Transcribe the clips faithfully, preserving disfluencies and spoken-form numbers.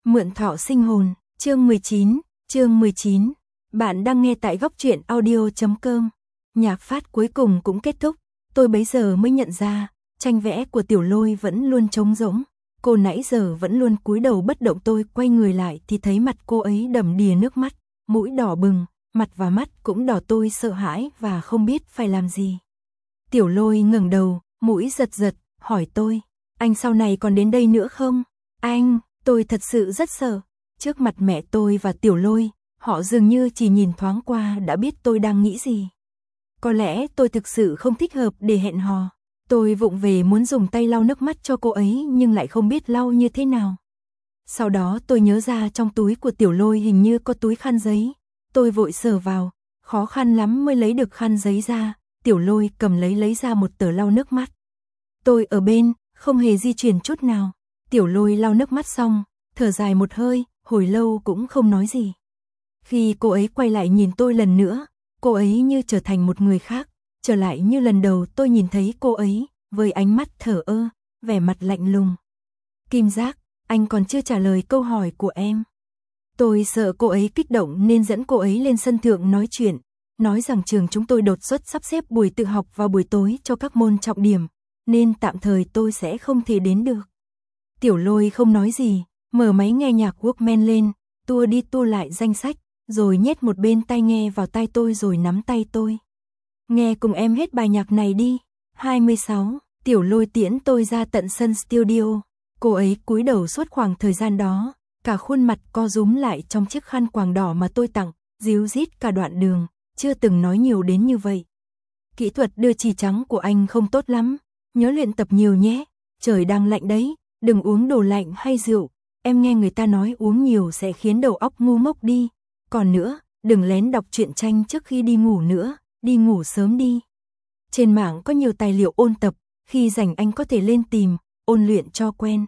Mượn thọ sinh hồn, chương mười chín, chương mười chín. Bạn đang nghe tại góc truyện audio chấm com. Nhạc phát cuối cùng cũng kết thúc, tôi bấy giờ mới nhận ra, tranh vẽ của Tiểu Lôi vẫn luôn trống rỗng. Cô nãy giờ vẫn luôn cúi đầu bất động, tôi quay người lại thì thấy mặt cô ấy đầm đìa nước mắt, mũi đỏ bừng, mặt và mắt cũng đỏ, tôi sợ hãi và không biết phải làm gì. Tiểu Lôi ngẩng đầu, mũi giật giật, hỏi tôi, anh sau này còn đến đây nữa không? Anh, tôi thật sự rất sợ. Trước mặt mẹ tôi và Tiểu Lôi, họ dường như chỉ nhìn thoáng qua đã biết tôi đang nghĩ gì. Có lẽ tôi thực sự không thích hợp để hẹn hò. Tôi vụng về muốn dùng tay lau nước mắt cho cô ấy nhưng lại không biết lau như thế nào. Sau đó tôi nhớ ra trong túi của Tiểu Lôi hình như có túi khăn giấy. Tôi vội sờ vào, khó khăn lắm mới lấy được khăn giấy ra. Tiểu Lôi cầm lấy lấy ra một tờ lau nước mắt. Tôi ở bên, không hề di chuyển chút nào. Tiểu Lôi lau nước mắt xong, thở dài một hơi, hồi lâu cũng không nói gì. Khi cô ấy quay lại nhìn tôi lần nữa, cô ấy như trở thành một người khác, trở lại như lần đầu tôi nhìn thấy cô ấy, với ánh mắt thở ơ, vẻ mặt lạnh lùng. Kim Giác, anh còn chưa trả lời câu hỏi của em. Tôi sợ cô ấy kích động nên dẫn cô ấy lên sân thượng nói chuyện, nói rằng trường chúng tôi đột xuất sắp xếp buổi tự học vào buổi tối cho các môn trọng điểm, nên tạm thời tôi sẽ không thể đến được. Tiểu Lôi không nói gì, mở máy nghe nhạc Walkman lên, tua đi tua lại danh sách, rồi nhét một bên tai nghe vào tai tôi rồi nắm tay tôi. Nghe cùng em hết bài nhạc này đi. hai mươi sáu, Tiểu Lôi tiễn tôi ra tận sân studio. Cô ấy cúi đầu suốt khoảng thời gian đó, cả khuôn mặt co rúm lại trong chiếc khăn quàng đỏ mà tôi tặng, díu dít cả đoạn đường, chưa từng nói nhiều đến như vậy. Kỹ thuật đưa chỉ trắng của anh không tốt lắm, nhớ luyện tập nhiều nhé, trời đang lạnh đấy, đừng uống đồ lạnh hay rượu, em nghe người ta nói uống nhiều sẽ khiến đầu óc ngu ngốc đi. Còn nữa, đừng lén đọc truyện tranh trước khi đi ngủ nữa, đi ngủ sớm đi. Trên mạng có nhiều tài liệu ôn tập, khi rảnh anh có thể lên tìm, ôn luyện cho quen.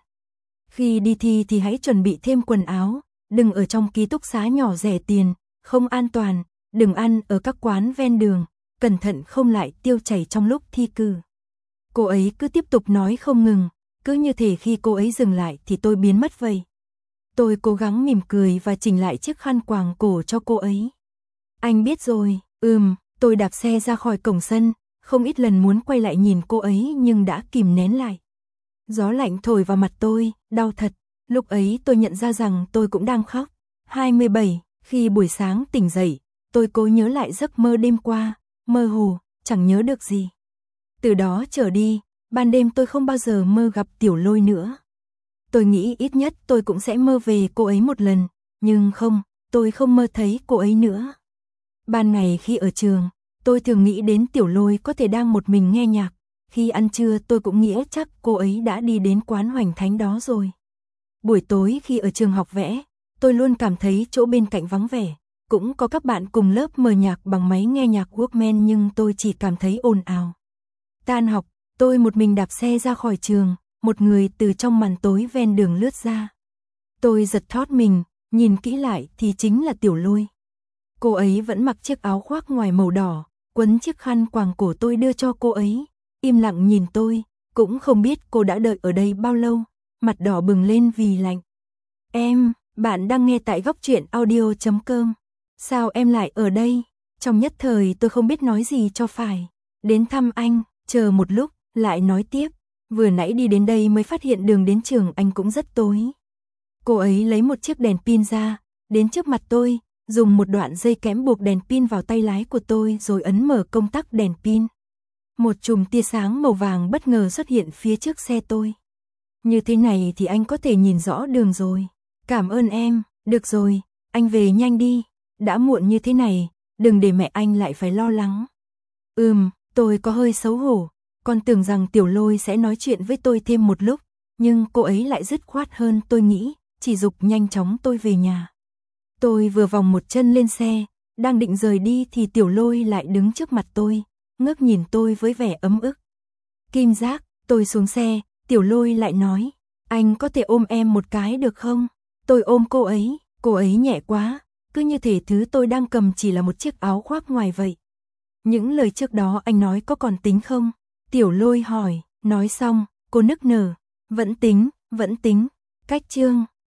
Khi đi thi thì hãy chuẩn bị thêm quần áo, đừng ở trong ký túc xá nhỏ rẻ tiền, không an toàn, đừng ăn ở các quán ven đường, cẩn thận không lại tiêu chảy trong lúc thi cử. Cô ấy cứ tiếp tục nói không ngừng, cứ như thể khi cô ấy dừng lại thì tôi biến mất vậy. Tôi cố gắng mỉm cười và chỉnh lại chiếc khăn quàng cổ cho cô ấy. Anh biết rồi, ừm, tôi đạp xe ra khỏi cổng sân, không ít lần muốn quay lại nhìn cô ấy nhưng đã kìm nén lại. Gió lạnh thổi vào mặt tôi, đau thật, lúc ấy tôi nhận ra rằng tôi cũng đang khóc. hai mươi bảy, khi buổi sáng tỉnh dậy, tôi cố nhớ lại giấc mơ đêm qua, mơ hồ, chẳng nhớ được gì. Từ đó trở đi, ban đêm tôi không bao giờ mơ gặp Tiểu Lôi nữa. Tôi nghĩ ít nhất tôi cũng sẽ mơ về cô ấy một lần, nhưng không, tôi không mơ thấy cô ấy nữa. Ban ngày khi ở trường, tôi thường nghĩ đến Tiểu Lôi có thể đang một mình nghe nhạc, khi ăn trưa tôi cũng nghĩ chắc cô ấy đã đi đến quán Hoành Thánh đó rồi. Buổi tối khi ở trường học vẽ, tôi luôn cảm thấy chỗ bên cạnh vắng vẻ, cũng có các bạn cùng lớp mở nhạc bằng máy nghe nhạc Walkman nhưng tôi chỉ cảm thấy ồn ào. Tan học, tôi một mình đạp xe ra khỏi trường, một người từ trong màn tối ven đường lướt ra. Tôi giật thót mình, nhìn kỹ lại thì chính là Tiểu Lôi. Cô ấy vẫn mặc chiếc áo khoác ngoài màu đỏ, quấn chiếc khăn quàng cổ tôi đưa cho cô ấy, im lặng nhìn tôi, cũng không biết cô đã đợi ở đây bao lâu, mặt đỏ bừng lên vì lạnh. Em, bạn đang nghe tại góc truyện audio chấm com. Sao em lại ở đây? Trong nhất thời tôi không biết nói gì cho phải. Đến thăm anh, chờ một lúc, lại nói tiếp. Vừa nãy đi đến đây mới phát hiện đường đến trường anh cũng rất tối. Cô ấy lấy một chiếc đèn pin ra, đến trước mặt tôi, dùng một đoạn dây kẽm buộc đèn pin vào tay lái của tôi rồi ấn mở công tắc đèn pin. Một chùm tia sáng màu vàng bất ngờ xuất hiện phía trước xe tôi. Như thế này thì anh có thể nhìn rõ đường rồi. Cảm ơn em, được rồi, anh về nhanh đi. Đã muộn như thế này, đừng để mẹ anh lại phải lo lắng. Ừm, tôi có hơi xấu hổ. Con tưởng rằng Tiểu Lôi sẽ nói chuyện với tôi thêm một lúc, nhưng cô ấy lại dứt khoát hơn tôi nghĩ, chỉ giục nhanh chóng tôi về nhà. Tôi vừa vòng một chân lên xe, đang định rời đi thì Tiểu Lôi lại đứng trước mặt tôi, ngước nhìn tôi với vẻ ấm ức. Kim Giác, tôi xuống xe, Tiểu Lôi lại nói, anh có thể ôm em một cái được không? Tôi ôm cô ấy, cô ấy nhẹ quá, cứ như thể thứ tôi đang cầm chỉ là một chiếc áo khoác ngoài vậy. Những lời trước đó anh nói có còn tính không? Tiểu Lôi hỏi, nói xong, cô nức nở, vẫn tính, vẫn tính, cách chương.